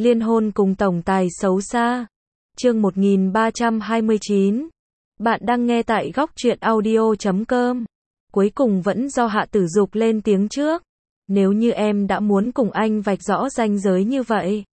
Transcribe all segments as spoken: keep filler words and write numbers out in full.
Liên hôn cùng tổng tài xấu xa. Chương một nghìn ba trăm hai mươi chín. Bạn đang nghe tại góc truyện audio chấm com. Cuối cùng vẫn do Hạ Tử Dục lên tiếng trước. Nếu như em đã muốn cùng anh vạch rõ ranh giới như vậy.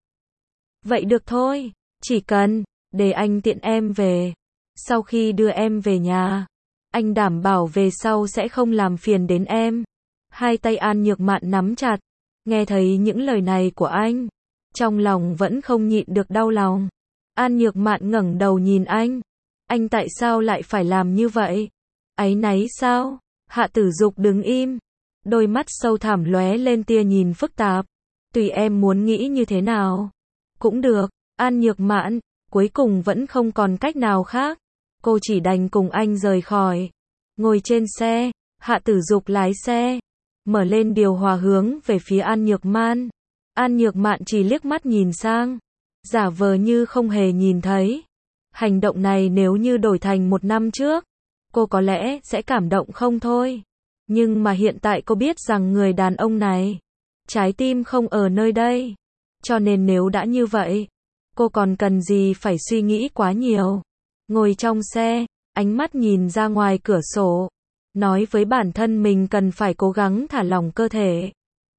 Vậy được thôi, chỉ cần để anh tiện em về. Sau khi đưa em về nhà, anh đảm bảo về sau sẽ không làm phiền đến em. Hai tay An Nhược Mạn nắm chặt. Nghe thấy những lời này của anh, trong lòng vẫn không nhịn được đau lòng. An Nhược Mạn ngẩng đầu nhìn anh. Anh tại sao lại phải làm như vậy? Áy náy sao? Hạ Tử Dục đứng im. Đôi mắt sâu thẳm lóe lên tia nhìn phức tạp. Tùy em muốn nghĩ như thế nào. Cũng được. An Nhược Mạn, cuối cùng vẫn không còn cách nào khác. Cô chỉ đành cùng anh rời khỏi. Ngồi trên xe, Hạ Tử Dục lái xe. Mở lên điều hòa hướng về phía An Nhược Mạn. An Nhược Mạn chỉ liếc mắt nhìn sang. Giả vờ như không hề nhìn thấy. Hành động này nếu như đổi thành một năm trước, cô có lẽ sẽ cảm động không thôi. Nhưng mà hiện tại cô biết rằng người đàn ông này, trái tim không ở nơi đây. Cho nên nếu đã như vậy, cô còn cần gì phải suy nghĩ quá nhiều. Ngồi trong xe, ánh mắt nhìn ra ngoài cửa sổ. Nói với bản thân mình cần phải cố gắng thả lỏng cơ thể.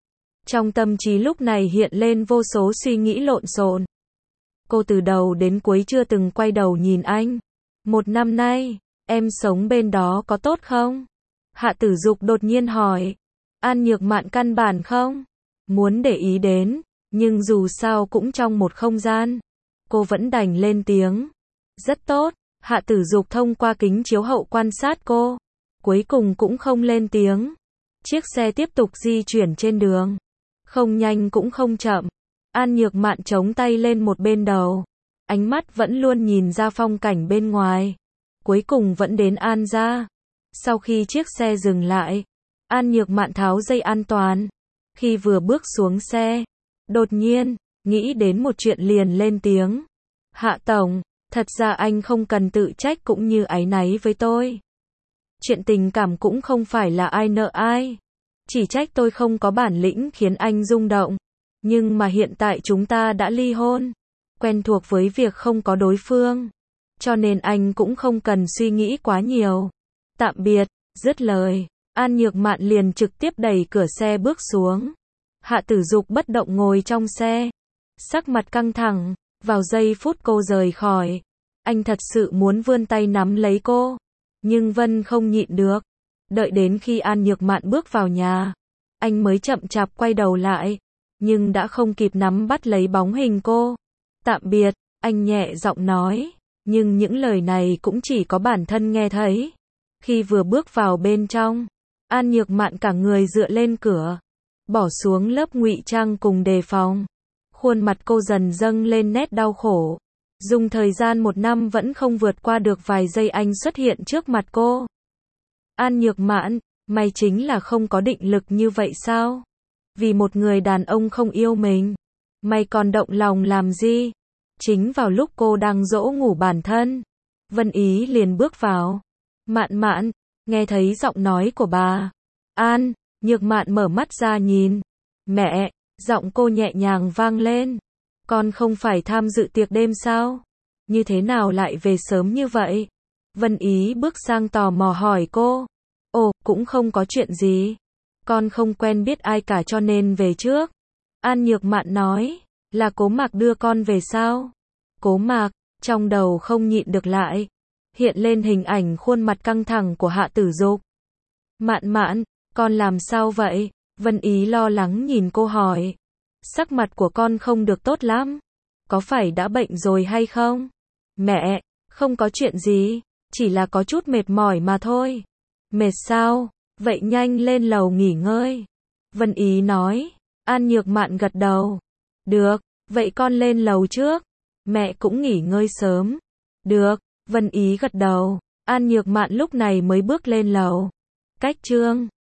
Trong tâm trí lúc này hiện lên vô số suy nghĩ lộn xộn. Cô từ đầu đến cuối chưa từng quay đầu nhìn anh. Một năm nay, em sống bên đó có tốt không? Hạ Tử Dục đột nhiên hỏi. An Nhược Mạn căn bản không muốn để ý đến, nhưng dù sao cũng trong một không gian. Cô vẫn đành lên tiếng. Rất tốt. Hạ Tử Dục thông qua kính chiếu hậu quan sát cô. Cuối cùng cũng không lên tiếng. Chiếc xe tiếp tục di chuyển trên đường. Không nhanh cũng không chậm. An Nhược Mạn chống tay lên một bên đầu. Ánh mắt vẫn luôn nhìn ra phong cảnh bên ngoài. Cuối cùng vẫn đến An gia. Sau khi chiếc xe dừng lại, An Nhược Mạn tháo dây an toàn. Khi vừa bước xuống xe, đột nhiên, nghĩ đến một chuyện liền lên tiếng. Hạ Tổng, thật ra anh không cần tự trách cũng như áy náy với tôi. Chuyện tình cảm cũng không phải là ai nợ ai. Chỉ trách tôi không có bản lĩnh khiến anh rung động. Nhưng mà hiện tại chúng ta đã ly hôn. Quen thuộc với việc không có đối phương. Cho nên anh cũng không cần suy nghĩ quá nhiều. Tạm biệt. Dứt lời, An Nhược Mạn liền trực tiếp đẩy cửa xe bước xuống. Hạ Tử Dục bất động ngồi trong xe. Sắc mặt căng thẳng. Vào giây phút cô rời khỏi, anh thật sự muốn vươn tay nắm lấy cô. Nhưng Vân không nhịn được. Đợi đến khi An Nhược Mạn bước vào nhà, anh mới chậm chạp quay đầu lại. Nhưng đã không kịp nắm bắt lấy bóng hình cô. Tạm biệt, anh nhẹ giọng nói. Nhưng những lời này cũng chỉ có bản thân nghe thấy. Khi vừa bước vào bên trong, An Nhược Mạn cả người dựa lên cửa. Bỏ xuống lớp ngụy trang cùng đề phòng. Khuôn mặt cô dần dâng lên nét đau khổ. Dùng thời gian một năm vẫn không vượt qua được vài giây anh xuất hiện trước mặt cô. An Nhược Mạn, mày chính là không có định lực như vậy sao? Vì một người đàn ông không yêu mình, mày còn động lòng làm gì? Chính vào lúc cô đang dỗ ngủ bản thân, Vân Ý liền bước vào. Mạn Mạn, nghe thấy giọng nói của bà An, Nhược Mạn mở mắt ra nhìn. Mẹ, giọng cô nhẹ nhàng vang lên. Con không phải tham dự tiệc đêm sao? Như thế nào lại về sớm như vậy? Vân Ý bước sang tò mò hỏi cô. Ồ, cũng không có chuyện gì. Con không quen biết ai cả cho nên về trước. An Nhược Mạn nói. Là Cố Mạc đưa con về sao? Cố Mạc, trong đầu không nhịn được lại. Hiện lên hình ảnh khuôn mặt căng thẳng của Hạ Tử Dục. Mạn Mạn, con làm sao vậy? Vân Ý lo lắng nhìn cô hỏi. Sắc mặt của con không được tốt lắm. Có phải đã bệnh rồi hay không? Mẹ, không có chuyện gì. Chỉ là có chút mệt mỏi mà thôi. Mệt sao? Vậy nhanh lên lầu nghỉ ngơi. Vân Ý nói. An Nhược Mạn gật đầu. Được, vậy con lên lầu trước. Mẹ cũng nghỉ ngơi sớm. Được, Vân Ý gật đầu. An Nhược Mạn lúc này mới bước lên lầu. Cách chương